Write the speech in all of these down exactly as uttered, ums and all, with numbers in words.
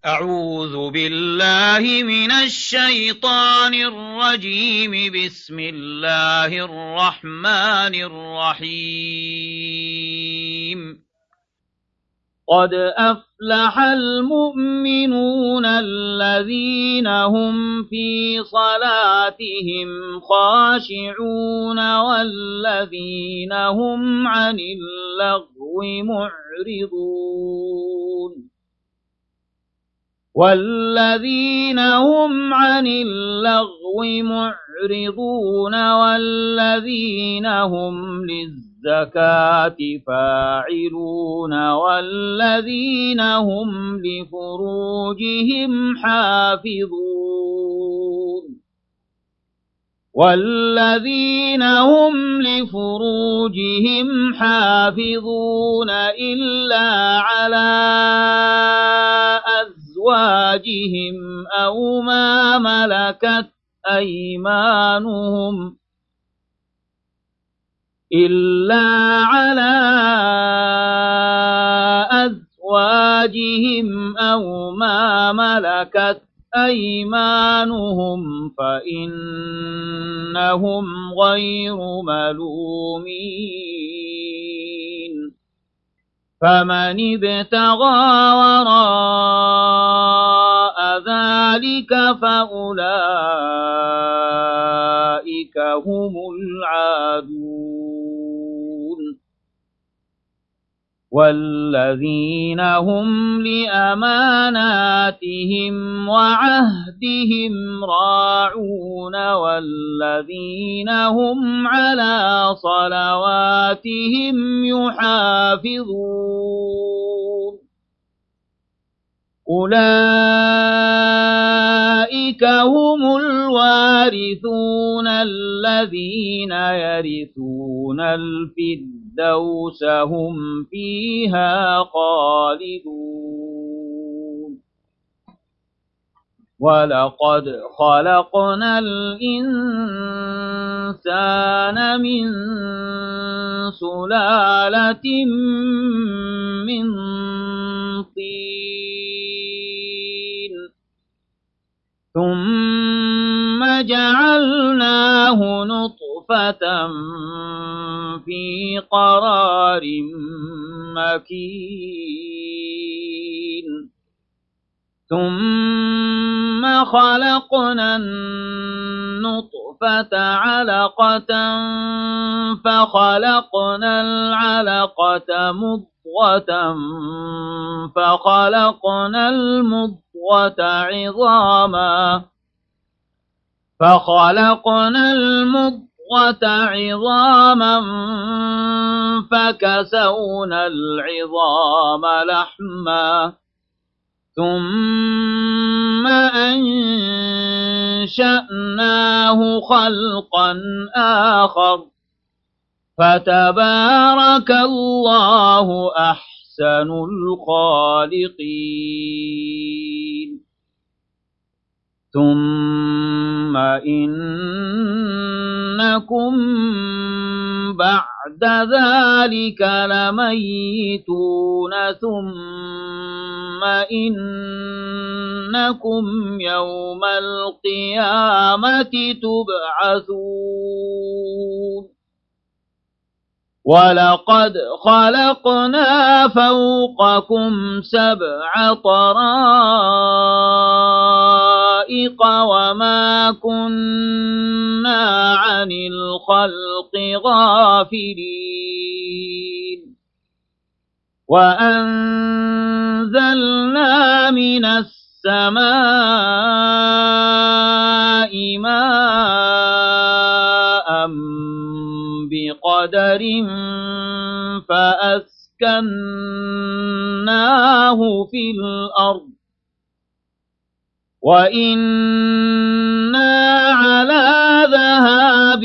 أعوذ بالله من الشيطان الرجيم. بسم الله الرحمن الرحيم. قد أفلح المؤمنون الذين هم في صلاتهم خاشعون والذين هم عن اللغو معرضون والذين هم عن اللغو معرضون والذين هم للزكاة فاعلون والذين هم لفروجهم حافظون والذين هم لفروجهم حافظون إلا على أزواجهم أو ما ملكت أيمانهم إلا على أزواجهم أو ما ملكت أيمانهم فإنهم غير ملومين. فمن ابتغى وراء ذلك فأولئك هم العادون والذين هم لأماناتهم وعهدهم راعون والذين هم على صلواتهم يحافظون أولئك هم الوارثون الذين يرثون الفردوس هم فيها خالدون. ولقد خلقنا الإنسان من سلالة من طين ثم جعلناه نطفة في قرار مكين ثم خلقنا النطفة علقة فخلقنا العلقة مضغة فخلقنا المضغة عظاما فخلقنا المضغة عظاما فكسونا العظام لحما ثم أنشأناه خلقا آخر فتبارك الله أحسن الخالقين. ثم إنكم بعد ذلك لميتون ثم إنكم يوم القيامة تبعثون. ولقد خلقنا فوقكم سبع طرائق وما كنا عن الخلق غافلين وأنزلنا من السماء ماء بقدر فأسكناه في الأرض وإنا على ذهاب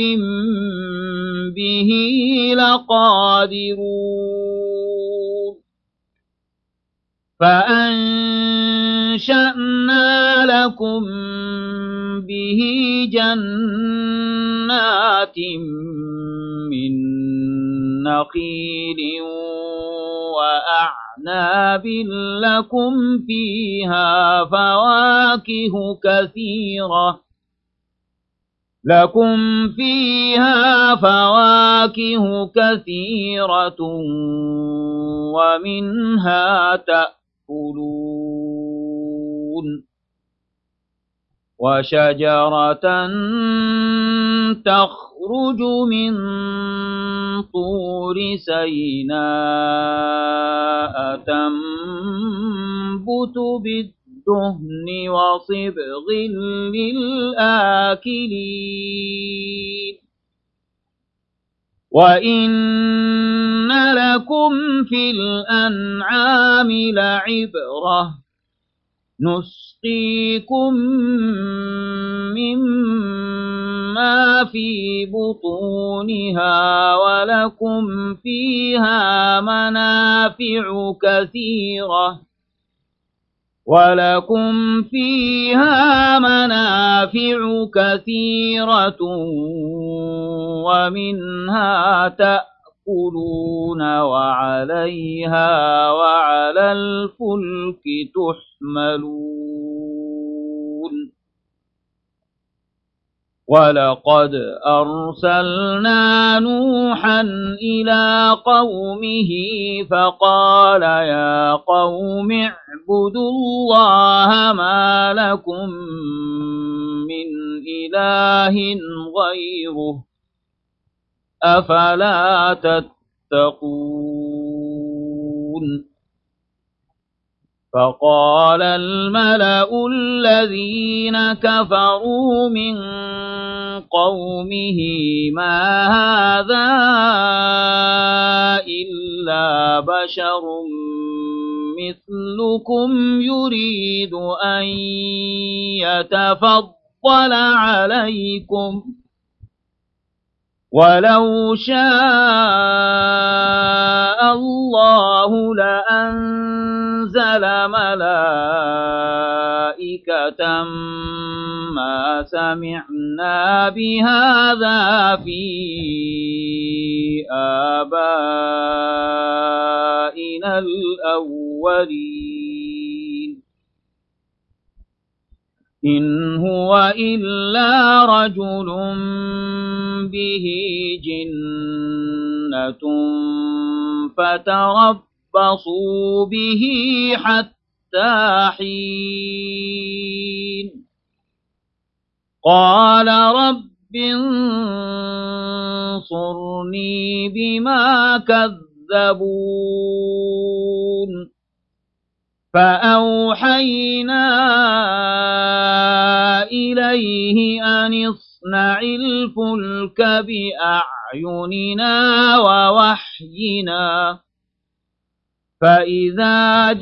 به لقادرون. فأنشأنا لكم به جنات من نخيل وأعناب أعناب لكم فيها فواكه كثيرة لكم فيها فواكه كثيرة ومنها تأكلون وشجرة تخرج من طور سيناء تنبت بالدهن وصبغ للآكلين وإن لكم في الأنعام لعبرة نسقيكم مما في بطونها ولكم فيها منافع كثيرة ولكم فيها منافع كثيرة ومنها تأكلون وعليها وعلى الفلك تحملون ولقد أرسلنا نوحا إلى قومه فقال يا قوم اعبدوا الله ما لكم من إله غيره أفلا تتقون فقال الملأ الذين كفروا من قومه ما هذا إلا بشر مثلكم يريد أن يتفضل عليكم ولو شاء الله لأنزل ملائكة ما سمعنا بهذا في آبائنا الأولين إن هو إلا رجل به جنة فتربصوا به حتى حين قال رب انصرني بما كذبون فأوحينا إليه أن اصنع الفلك بأعيننا ووحينا فإذا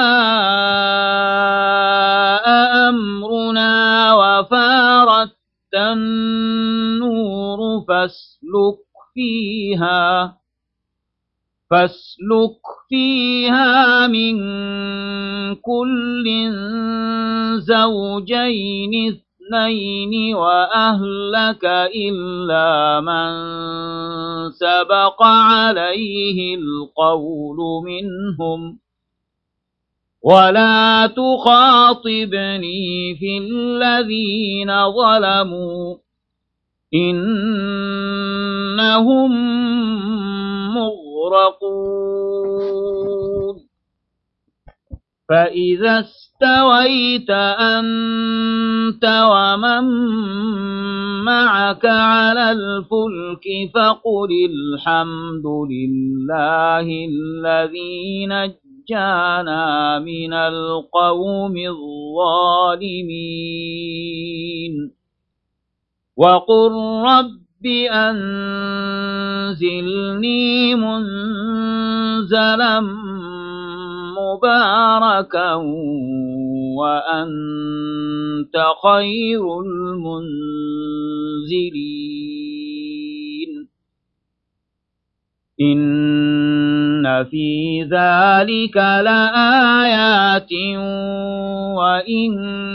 جاء أمرنا وفارت النور فاسلك فيها فاسلك فيها من كل زوجين اثنين وأهلك إلا من سبق عليه القول منهم ولا تخاطبني في الذين ظلموا إنهم مغرقون فإذا استويت أنت ومن معك على الفلك فقل الحمد لله الذي نجانا من القوم الظالمين وقل رب أنزلني منزلا مباركا وأنت خير المنزلين إن في ذلك لآيات وإن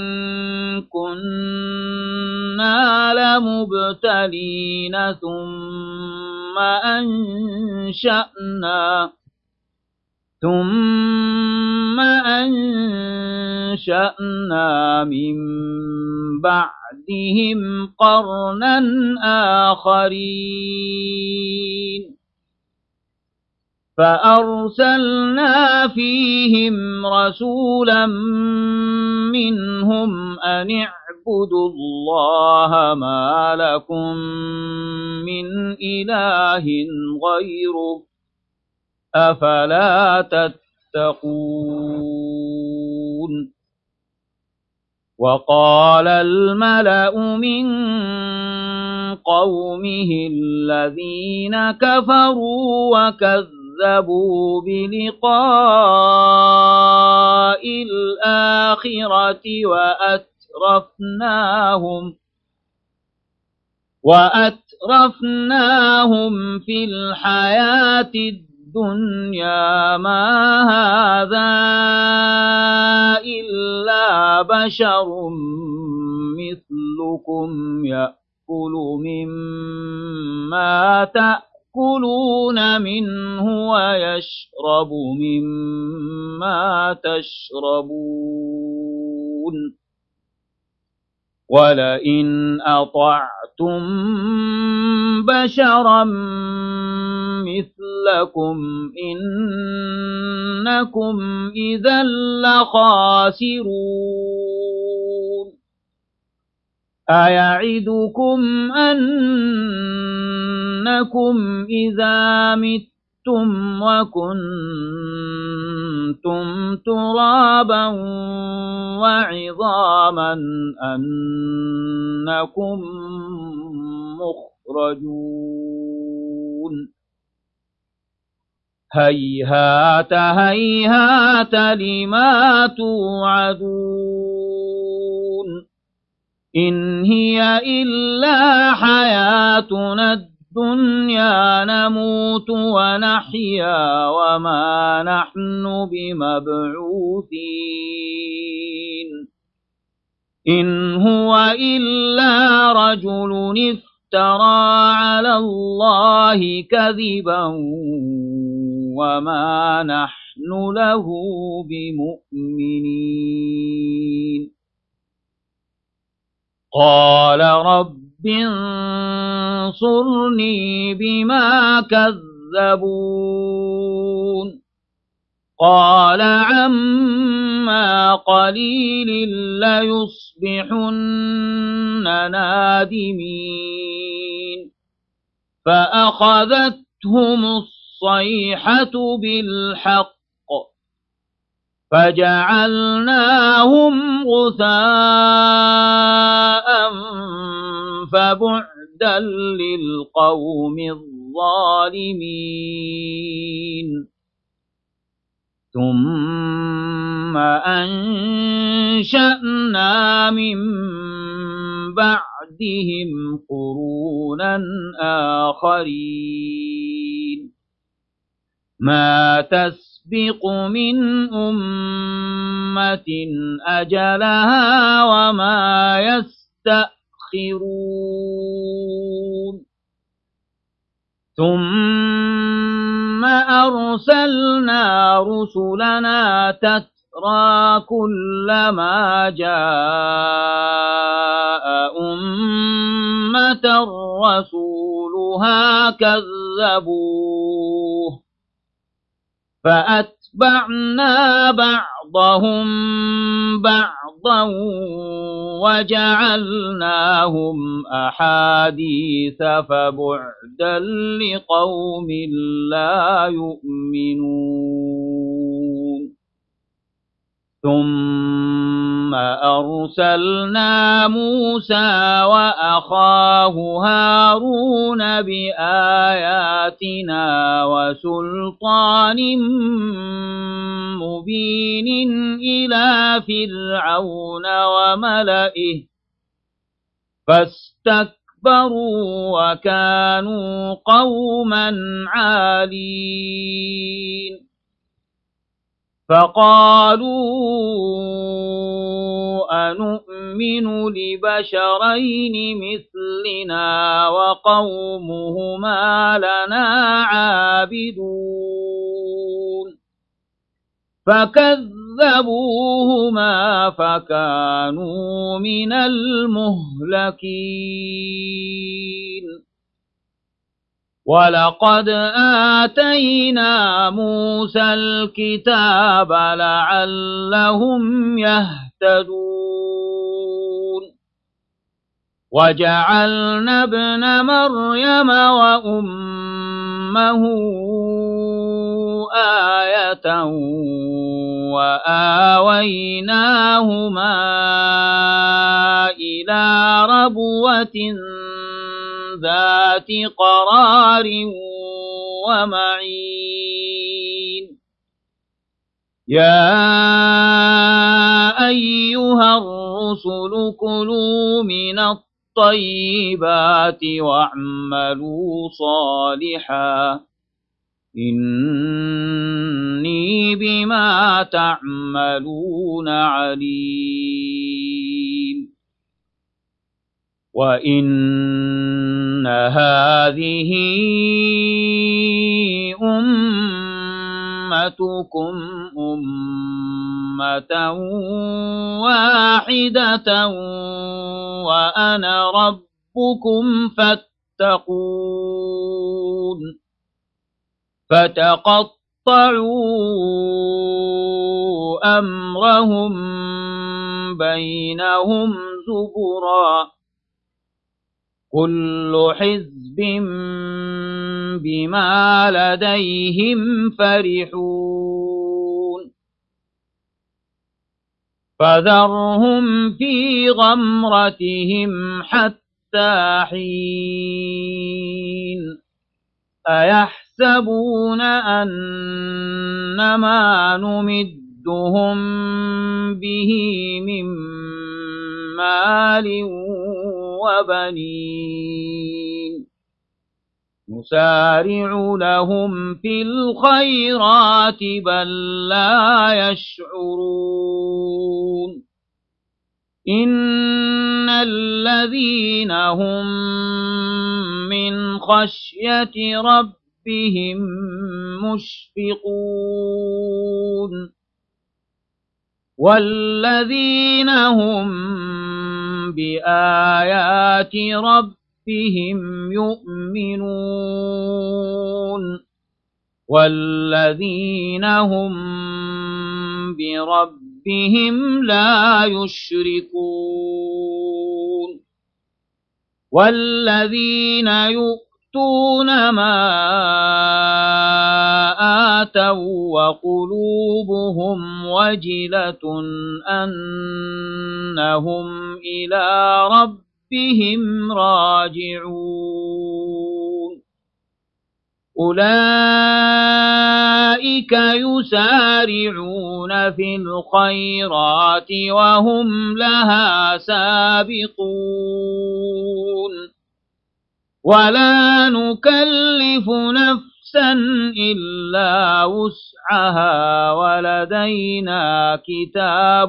كنا لمبتلين ثم أنشأنا ثم أنشأنا من بعدهم قرنا آخرين فأرسلنا فيهم رسولا منهم أن اعبدوا الله ما لكم من إله غيره أفلا تتقون وقال الملأ من قومه الذين كفروا وكذبوا بلقاء الآخرة وأترفناهم وأترفناهم في الحياة الدنيا ما هذا إلا بشر مثلكم يأكل مما تأكلون منه ويشرب مما تشربون ولئن أطعتم بشرا مثلكم إنكم إذا لخاسرون أيعدكم أنكم إذا متم وكنتم ترابا وعظاما أنكم مخرجون هيهات هيهات لما توعدون إن هي إلا حياتنا الدنيا نموت ونحيا وما نحن بمبعوثين إن هو إلا رجل افترى على الله كذبا وما نحن له بمؤمنين قال رب انصرني بما كذبون قال عما قليل ليصبحن نادمين فأخذتهم الصيحة بالحق فجعلناهم غثاء فبعدا للقوم الظالمين ثم أنشأنا من بعدهم قرونا آخرين ما تسبق من أمة أجلها وما يستأخرون ثم أرسلنا رسلنا تترى كلما جاء أمة رسولها كذبوه فأتبعنا بعضهم بعضا وجعلناهم أحاديث فبعدا لقوم لا يؤمنون ثم أرسلنا موسى وأخاه هارون بآياتنا وسلطان مبين إلى فرعون وملئه فاستكبروا وكانوا قوما عالين فقالوا أنؤمن لبشرين مثلنا وقومهما لنا عابدون فكذبوهما فكانوا من المهلكين ولقد آتينا موسى الكتاب لعلهم يهتدون وجعلنا ابن مريم وأمه آية وآويناهما إلى ربوة ذات قرار ومعين يا أيها الرسل كلوا من الطيبات واعملوا صالحا إني بما تعملون عليم وإن هذه أمتكم أمة واحدة وأنا ربكم فاتقون فتقطعوا أمرهم بينهم زبرا كل حزب بما لديهم فرحون فذرهم في غمرتهم حتى حين أيحسبون أنما نمدهم به من مال وبنين نسارع لهم في الخيرات بل لا يشعرون إن الذين هم من خشية ربهم مشفقون والذين هم بآيات ربهم يؤمنون والذين هم بربهم لا يشركون والذين يؤتون ما آتوا وقلوبهم وجلة أنهم إلى ربهم راجعون أولئك يسارعون في الخيرات وهم لها سابقون ولا نكلف نفسا إلا وسعها ولدينا كتاب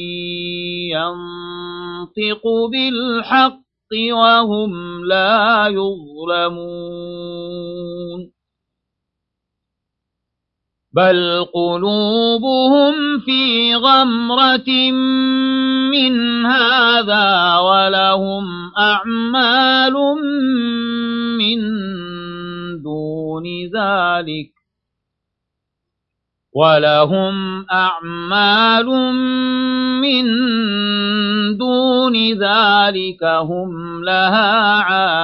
ينطق بالحق وهم لا يظلمون بل قلوبهم في غمرة من هذا ولهم أعمال من دون ذلك ولهم أعمال من دون ذلك هم لها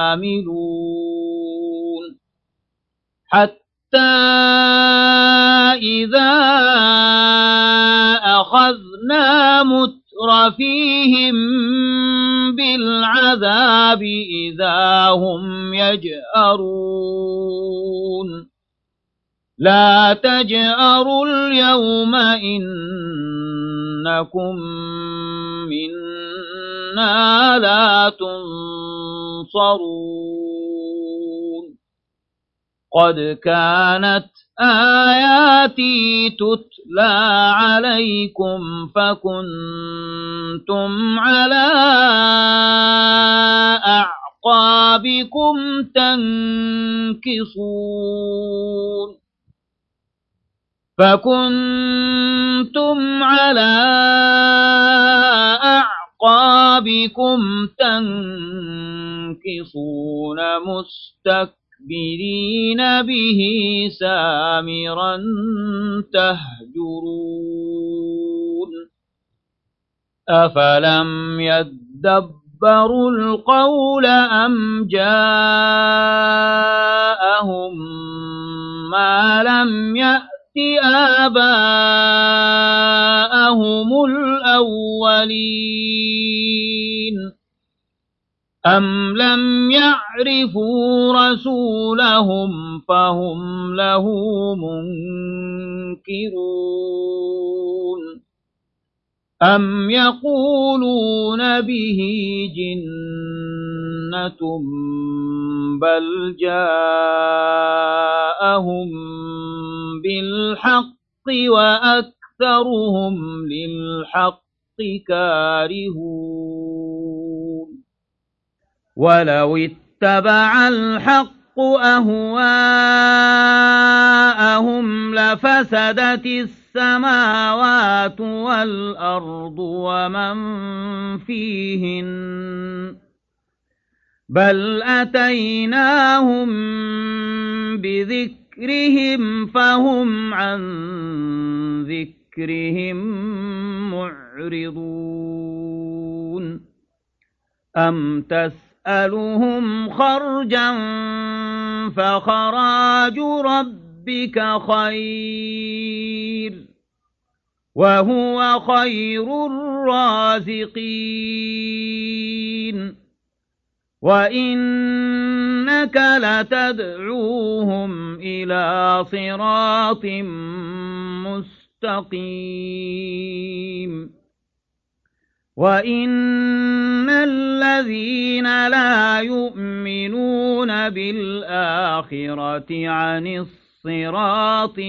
عاملون حتى إذا أخذنا مترفيهم بالعذاب إذا هم يجأرون لا تجأروا اليوم إنكم منا لا تنصرون قد كانت آياتي تتلى عليكم فكنتم على أعقابكم تنكصون فكنتم على أعقابكم تنكصون مستكبرين به سامرا تهجرون أفلم يدبروا القول أم جاءهم ما لم يأت آباءهم الأولين أم لم يعرفوا رسولهم فهم له منكرون أم يقولون به جنة بل جاءهم بالحق وأكثرهم للحق كارهون ولو اتبع الحق أهواءهم لفسدت السماوات والأرض ومن فيهن بل أتيناهم بذكرهم فهم عن ذكرهم معرضون أم تسألهم خرجا فخراج ربك خير وهو خير الرازقين وإنك لتدعوهم إلى صراط مستقيم وإن الذين لا يؤمنون بالآخرة عن الصراط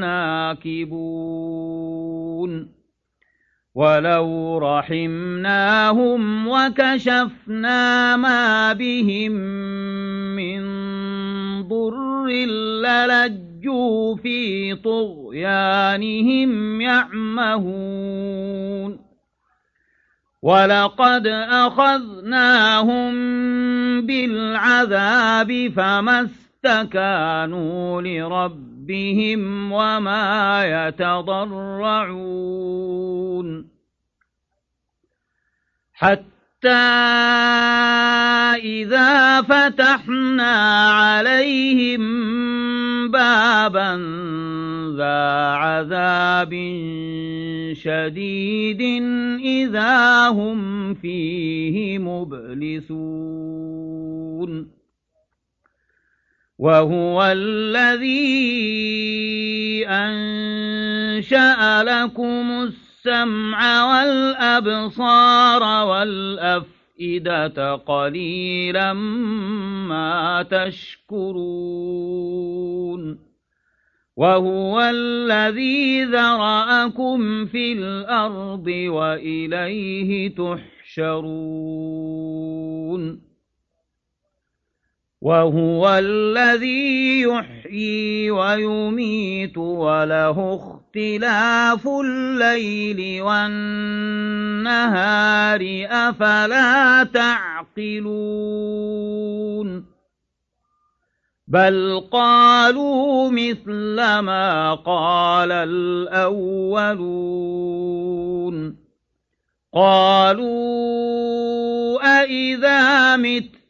لناكبون ولو رحمناهم وكشفنا ما بهم من ضر للجوا في طغيانهم يعمهون ولقد أخذناهم بالعذاب فما استكانوا لربهم وما يتضرعون حتى إذا فتحنا عليهم بابا ذا عذاب شديد إذا هم فيه مبلسون وهو الذي أنشأ لكم السمع والأبصار والأفئدة قليلا ما تشكرون وهو الذي ذرأكم في الأرض وإليه تحشرون وهو الذي يحيي ويميت وله اختلاف الليل والنهار أفلا تعقلون بل قالوا مثل ما قال الأولون قالوا أإذا متنا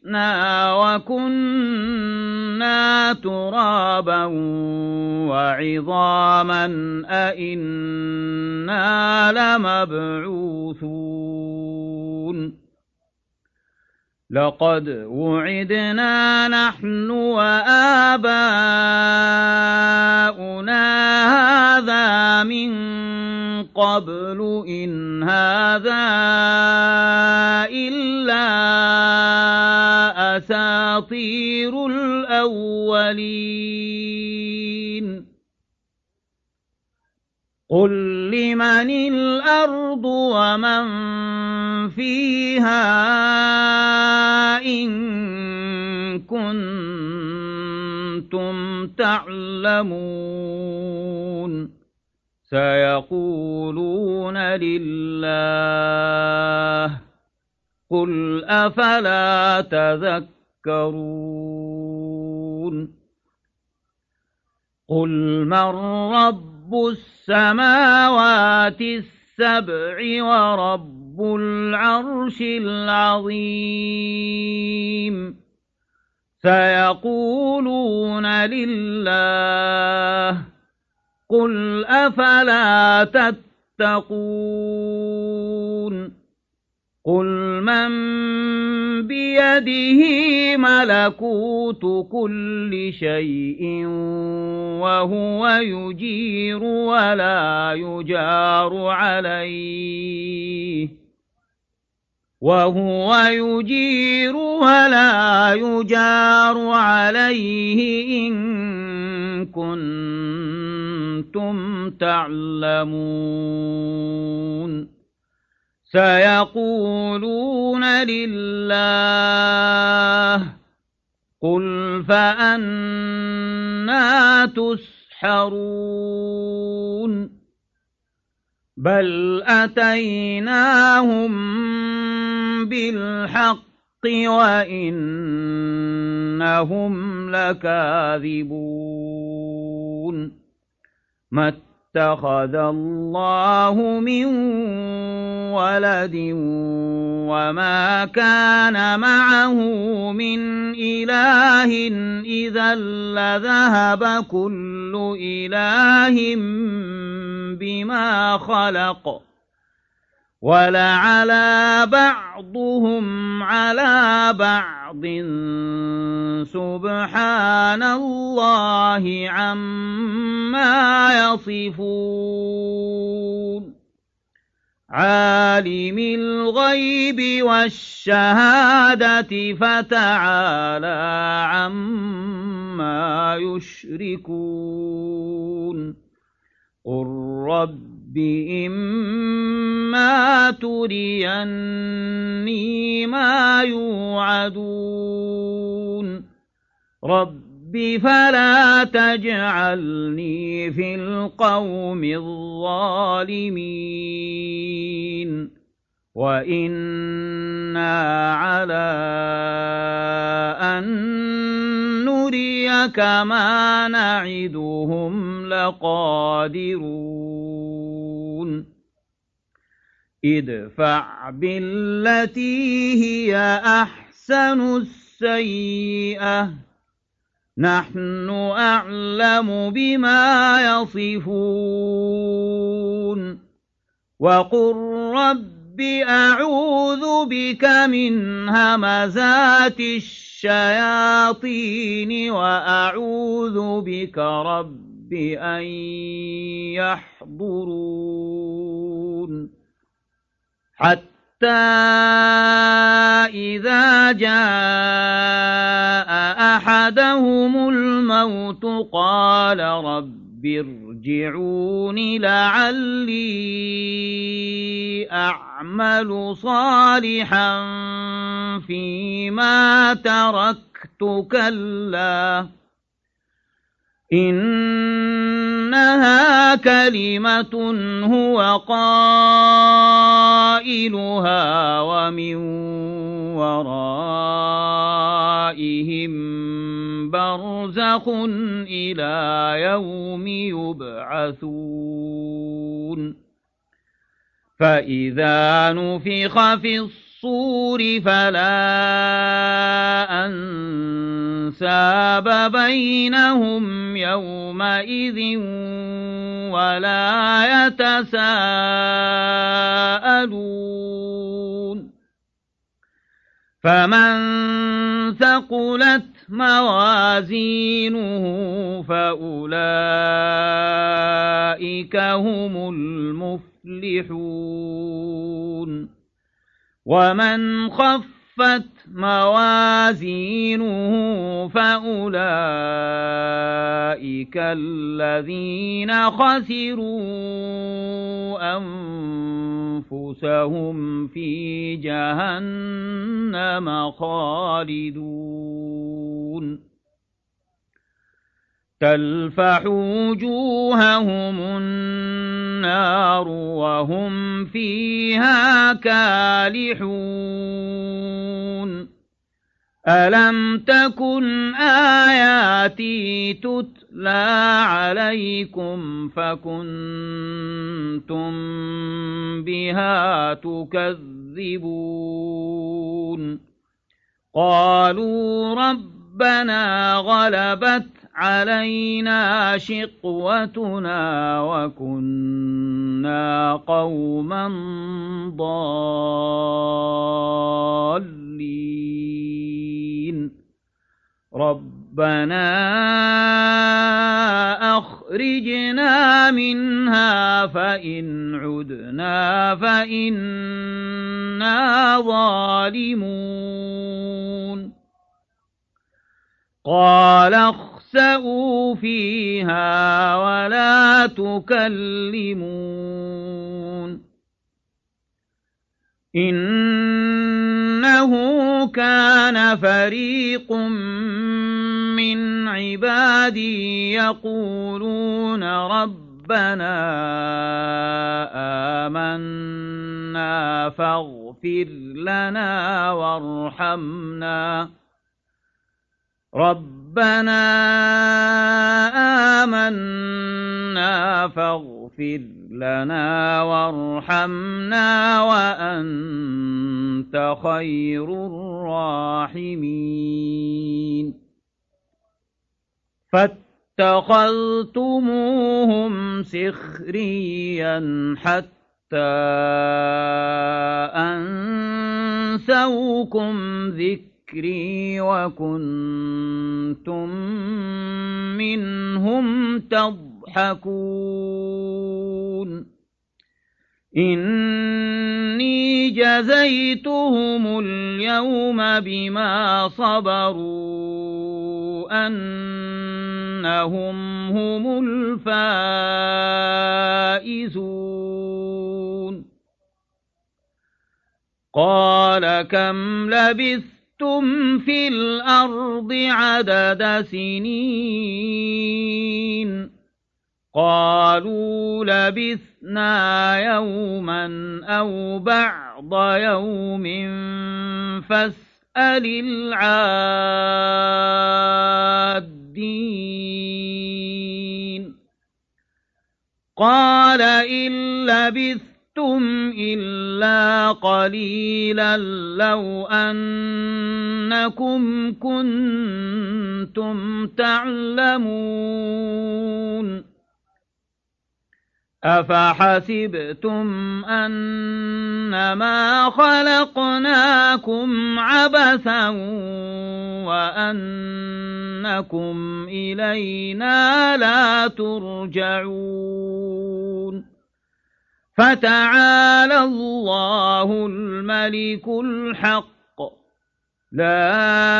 وكنا ترابا وعظاما أإنا لمبعوثون لقد وعدنا نحن وآباؤنا هذا من قبل إن هذا إلا أساطير الأولين قل لمن الأرض ومن فيها إن كنتم تعلمون سيقولون لله قل أفلا تذكرون قل من رب السماوات السبع ورب العرش العظيم سيقولون لله قل أفلا تتقون قل من بيده ملكوت كل شيء وهو يجير ولا يجار عليه وهو يجير ولا يجار عليه إن كنتم تعلمون سيقولون لله قل فأنى تسحرون بل أتيناهم بالحق وإنهم لكاذبون ما اتخذ الله من ولد وما كان معه من إله إذا لذهب كل إله بما خلق ولعلى بعضهم على بعض سبحان الله عما يصفون عالم الغيب والشهادة فتعالى عما يشركون قل رب إما تريني ما يوعدون رب فلا تجعلني في القوم الظالمين وإنا على أن نريك ما نعدهم لقادرون ادفع بالتي هي أحسن السيئة نحن أعلم بما يصفون وقل رب أعوذ بك من همزات الشياطين وأعوذ بك رب أن يحضرون حتى إذا جاء أحدهم الموت قال رب ارجعون لعلي أعمل صالحا فيما تركت كلا إنها كلمة هو قائلها ومن ورائهم برزخ إلى يوم يبعثون فإذا نفخ في الصور فلا أنساب بينهم يومئذ ولا يتساءلون فمن ثقلت موازينه فأولئك هم المفلحون ومن خفت موازينه فأولئك الذين خسروا أنفسهم في جهنم خالدون تلفح وجوههم النار النار وهم فيها كالحون ألم تكن آياتي تتلى عليكم فكنتم بها تكذبون قالوا ربنا غلبت علينا شقوتنا وكنا قوما ضالين ربنا أخرجنا منها فإن عدنا فإنا ظالمون قال اخسئوا فيها ولا تكلمون إنه كان فريق من عبادي يقولون ربنا آمنا فاغفر لنا وارحمنا ربنا آمنا فاغفر لنا وارحمنا وأنت خير الراحمين فاتخذتموهم سخريا حتى أنسوكم ذكرا وكنتم منهم تضحكون إني جزيتهم اليوم بما صبروا أنهم هم الفائزون قال كم لبثتم في الأرض عدد سنين قالوا لبثنا يوما أو بعض يوم فاسأل العادين قال إن لبثتم إلا قليلا لو أنكم كنتم تعلمون أفحسبتم أنما خلقناكم عبثا وأنكم إلينا لا ترجعون فتعالى الله الملك الحق لا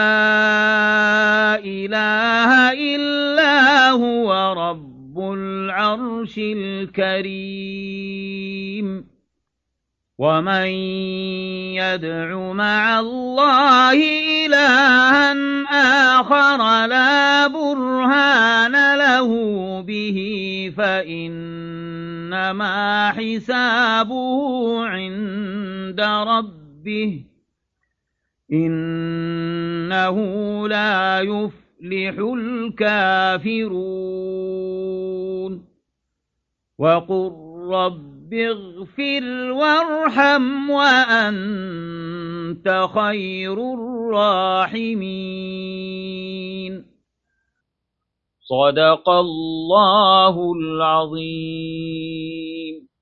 إله إلا هو رب العرش الكريم ومن يدع مع الله إلها آخر لا برهان له به فإنما حسابه عند ربه إنه لا يفلح الكافرون وقل رب اغفر وارحم وأنت خير الراحمين صدق الله العظيم.